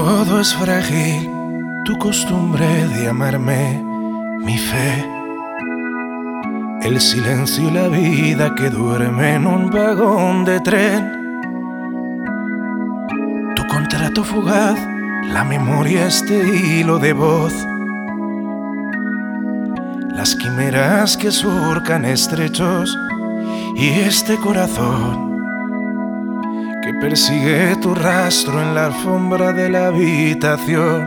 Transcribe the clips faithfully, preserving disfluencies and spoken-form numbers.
todo es frágil, tu costumbre de amarme, mi fe, el silencio y la vida que duerme en un vagón de tren, tu contrato fugaz, la memoria, este hilo de voz, las quimeras que surcan estrechos y este corazón que persigue tu rastro en la alfombra de la habitación.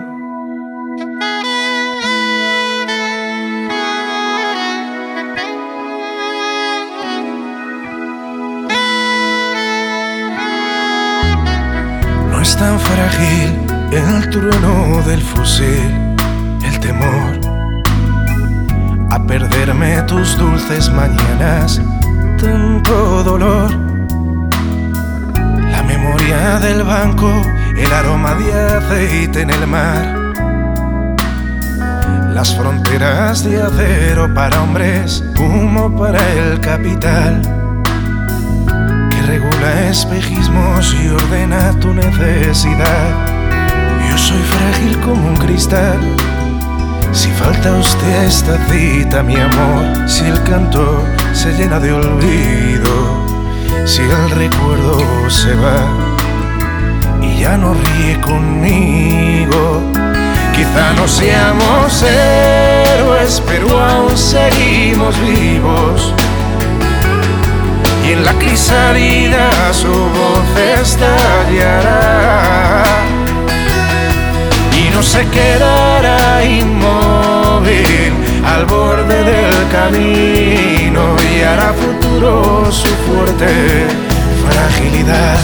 No es tan frágil el trueno del fusil, el temor a perderme tus dulces mañanas, tanto dolor, la memoria del banco, el aroma de aceite en el mar, las fronteras de acero para hombres, humo para el capital, que regula espejismos y ordena tu necesidad. Yo soy frágil como un cristal, si falta usted a esta cita, mi amor, si el canto se llena de olvido, si el recuerdo se va y ya no ríe conmigo. Quizá no seamos héroes, pero aún seguimos vivos, y en la crisálida su voz estallará y no se quedará inmóvil al borde del camino y hará futuro su fuerte fragilidad.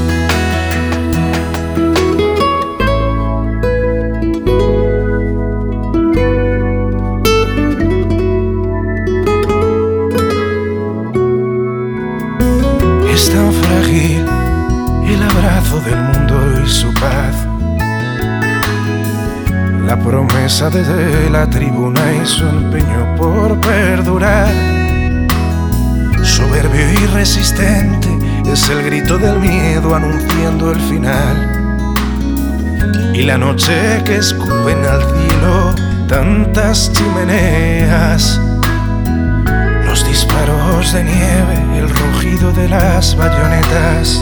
Es tan frágil el abrazo del mundo y su paz, la promesa desde la tribuna y su empeño por perdurar. Soberbio y resistente es el grito del miedo anunciando el final, y la noche que escupen al cielo tantas chimeneas, los disparos de nieve, el rugido de las bayonetas.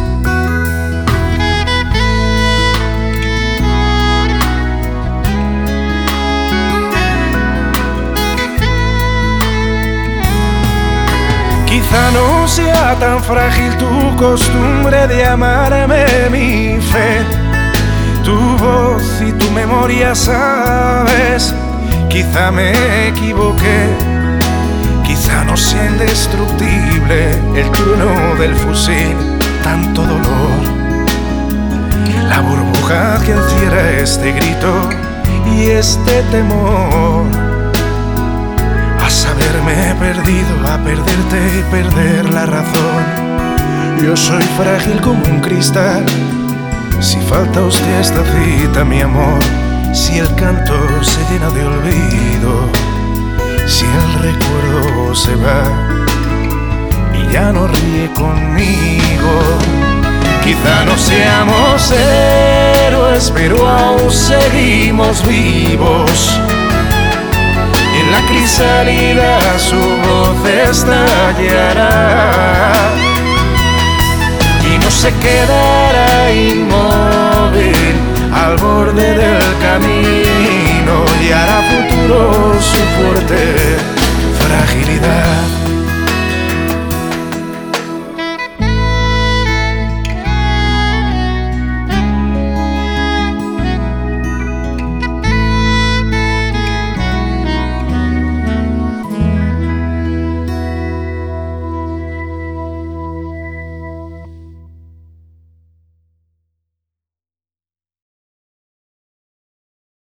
Quizá no sea tan frágil tu costumbre de amarme, mi fe, tu voz y tu memoria, sabes. Quizá me equivoqué, quizá no sea indestructible el trueno del fusil, tanto dolor, la burbuja que encierra este grito y este temor a saberme perdido, a perderte y perder la razón. Yo soy frágil como un cristal, si falta usted a esta cita, mi amor, si el canto se llena de olvido, si el recuerdo se va y ya no ríe conmigo. Quizá no seamos héroes, pero aún seguimos vivos, en la crisálida su voz estallará y no se quedará inmóvil